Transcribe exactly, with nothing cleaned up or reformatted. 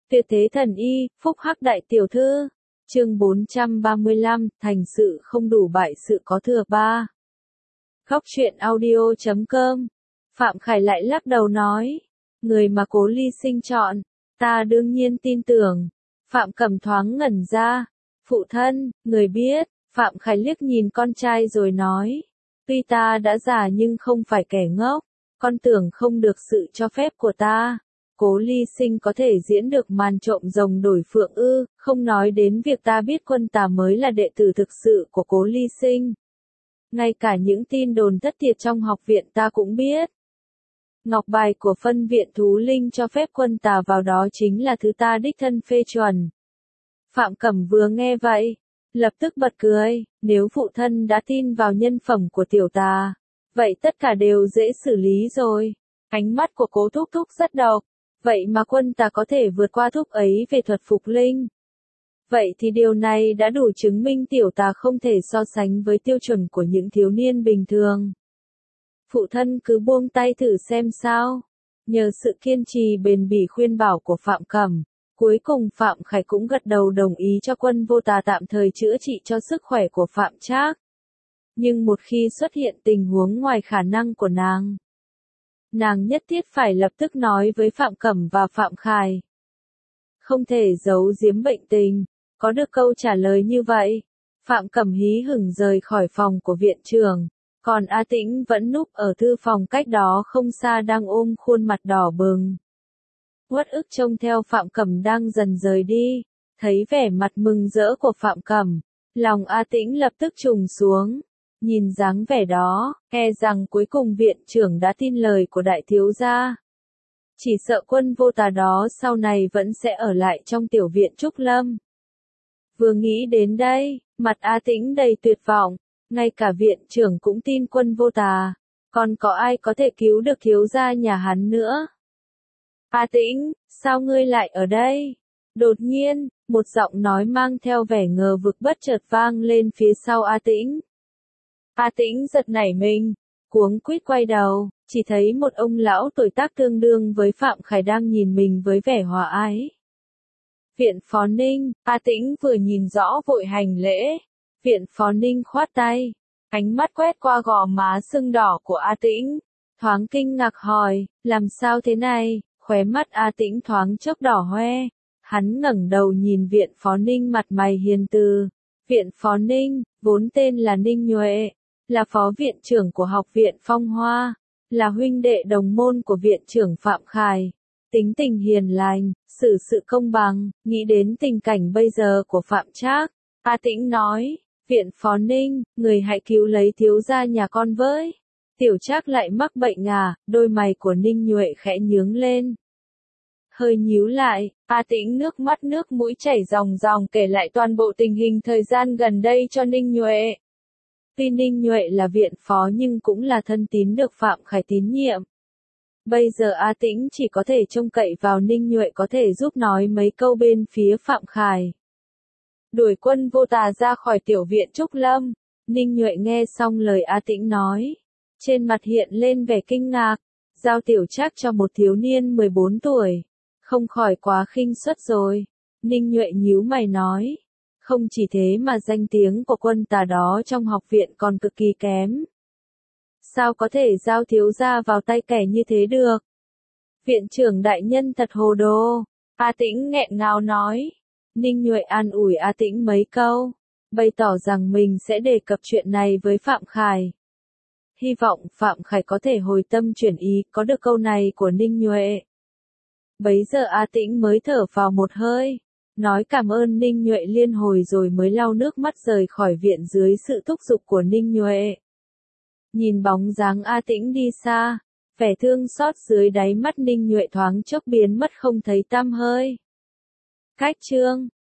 Tuyệt thế thần y, phúc hắc đại tiểu thư. Chương bốn trăm ba mươi lăm, thành sự không đủ bại sự có thừa ba. Góc truyện audio chấm com. Phạm Khải lại lắc đầu nói, người mà Cố Ly Sinh chọn, ta đương nhiên tin tưởng. Phạm Cẩm thoáng ngẩn ra, phụ thân, người biết. Phạm Khải liếc nhìn con trai rồi nói, tuy ta đã già nhưng không phải kẻ ngốc, con tưởng không được sự cho phép của ta. Cố Ly Sinh có thể diễn được màn trộm rồng đổi phượng ư, không nói đến việc ta biết Quân Tà mới là đệ tử thực sự của Cố Ly Sinh. Ngay cả những tin đồn thất thiệt trong học viện ta cũng biết. Ngọc bài của phân viện Thú Linh cho phép Quân Tà vào đó chính là thứ ta đích thân phê chuẩn. Phạm Cẩm vừa nghe vậy, lập tức bật cười, nếu phụ thân đã tin vào nhân phẩm của tiểu tà, vậy tất cả đều dễ xử lý rồi. Ánh mắt của Cố Thúc Thúc rất độc, vậy mà Quân Tà có thể vượt qua thúc ấy về thuật phục linh. Vậy thì điều này đã đủ chứng minh tiểu tà không thể so sánh với tiêu chuẩn của những thiếu niên bình thường. Phụ thân cứ buông tay thử xem sao. Nhờ sự kiên trì bền bỉ khuyên bảo của Phạm Cẩm, cuối cùng Phạm Khải cũng gật đầu đồng ý cho Quân Vô Tà tạm thời chữa trị cho sức khỏe của Phạm Trác. Nhưng một khi xuất hiện tình huống ngoài khả năng của nàng, nàng nhất thiết phải lập tức nói với Phạm Cẩm và Phạm Khải. Không thể giấu giếm bệnh tình. Có được câu trả lời như vậy, Phạm Cẩm hí hửng rời khỏi phòng của viện trưởng, còn A Tĩnh vẫn núp ở thư phòng cách đó không xa đang ôm khuôn mặt đỏ bừng. Uất ức trông theo Phạm Cẩm đang dần rời đi, thấy vẻ mặt mừng rỡ của Phạm Cẩm, lòng A Tĩnh lập tức trùng xuống. Nhìn dáng vẻ đó, e rằng cuối cùng viện trưởng đã tin lời của đại thiếu gia. Chỉ sợ Quân Vô Tà đó sau này vẫn sẽ ở lại trong tiểu viện Trúc Lâm. Vừa nghĩ đến đây, mặt A Tĩnh đầy tuyệt vọng, ngay cả viện trưởng cũng tin Quân Vô Tà, còn có ai có thể cứu được thiếu gia nhà hắn nữa. A Tĩnh, sao ngươi lại ở đây? Đột nhiên, một giọng nói mang theo vẻ ngờ vực bất chợt vang lên phía sau A Tĩnh. A Tĩnh giật nảy mình, cuống quýt quay đầu, chỉ thấy một ông lão tuổi tác tương đương với Phạm Khải đang nhìn mình với vẻ hòa ái. Viện Phó Ninh, A Tĩnh vừa nhìn rõ vội hành lễ. Viện Phó Ninh khoát tay, ánh mắt quét qua gò má sưng đỏ của A Tĩnh, thoáng kinh ngạc hỏi, làm sao thế này? Khóe mắt A Tĩnh thoáng chốc đỏ hoe, hắn ngẩng đầu nhìn Viện Phó Ninh mặt mày hiền từ. Viện Phó Ninh, vốn tên là Ninh Nhuệ, là phó viện trưởng của học viện Phong Hoa, là huynh đệ đồng môn của viện trưởng Phạm Khải. Tính tình hiền lành, xử sự công bằng, nghĩ đến tình cảnh bây giờ của Phạm Trác, A Tĩnh nói, Viện Phó Ninh, người hãy cứu lấy thiếu gia nhà con với. Tiểu Trác lại mắc bệnh à? Đôi mày của Ninh Nhuệ khẽ nhướng lên. Hơi nhíu lại, A Tĩnh nước mắt nước mũi chảy ròng ròng kể lại toàn bộ tình hình thời gian gần đây cho Ninh Nhuệ. Tuy Ninh Nhuệ là viện phó nhưng cũng là thân tín được Phạm Khải tín nhiệm. Bây giờ A Tĩnh chỉ có thể trông cậy vào Ninh Nhuệ có thể giúp nói mấy câu bên phía Phạm Khải. Đuổi Quân Vô Tà ra khỏi tiểu viện Trúc Lâm, Ninh Nhuệ nghe xong lời A Tĩnh nói, trên mặt hiện lên vẻ kinh ngạc, giao Tiểu Trác cho một thiếu niên mười bốn tuổi, không khỏi quá khinh suất rồi. Ninh Nhuệ nhíu mày nói, không chỉ thế mà danh tiếng của Quân Tà đó trong học viện còn cực kỳ kém. Sao có thể giao thiếu gia vào tay kẻ như thế được? Viện trưởng đại nhân thật hồ đồ. A Tĩnh nghẹn ngào nói. Ninh Nhuệ an ủi A Tĩnh mấy câu, bày tỏ rằng mình sẽ đề cập chuyện này với Phạm Khải. Hy vọng Phạm Khải có thể hồi tâm chuyển ý, có được câu này của Ninh Nhuệ. Bấy giờ A Tĩnh mới thở vào một hơi, nói cảm ơn Ninh Nhuệ liên hồi rồi mới lau nước mắt rời khỏi viện dưới sự thúc giục của Ninh Nhuệ. Nhìn bóng dáng A Tĩnh đi xa, vẻ thương xót dưới đáy mắt Ninh Nhuệ thoáng chốc biến mất không thấy tăm hơi. Cách chương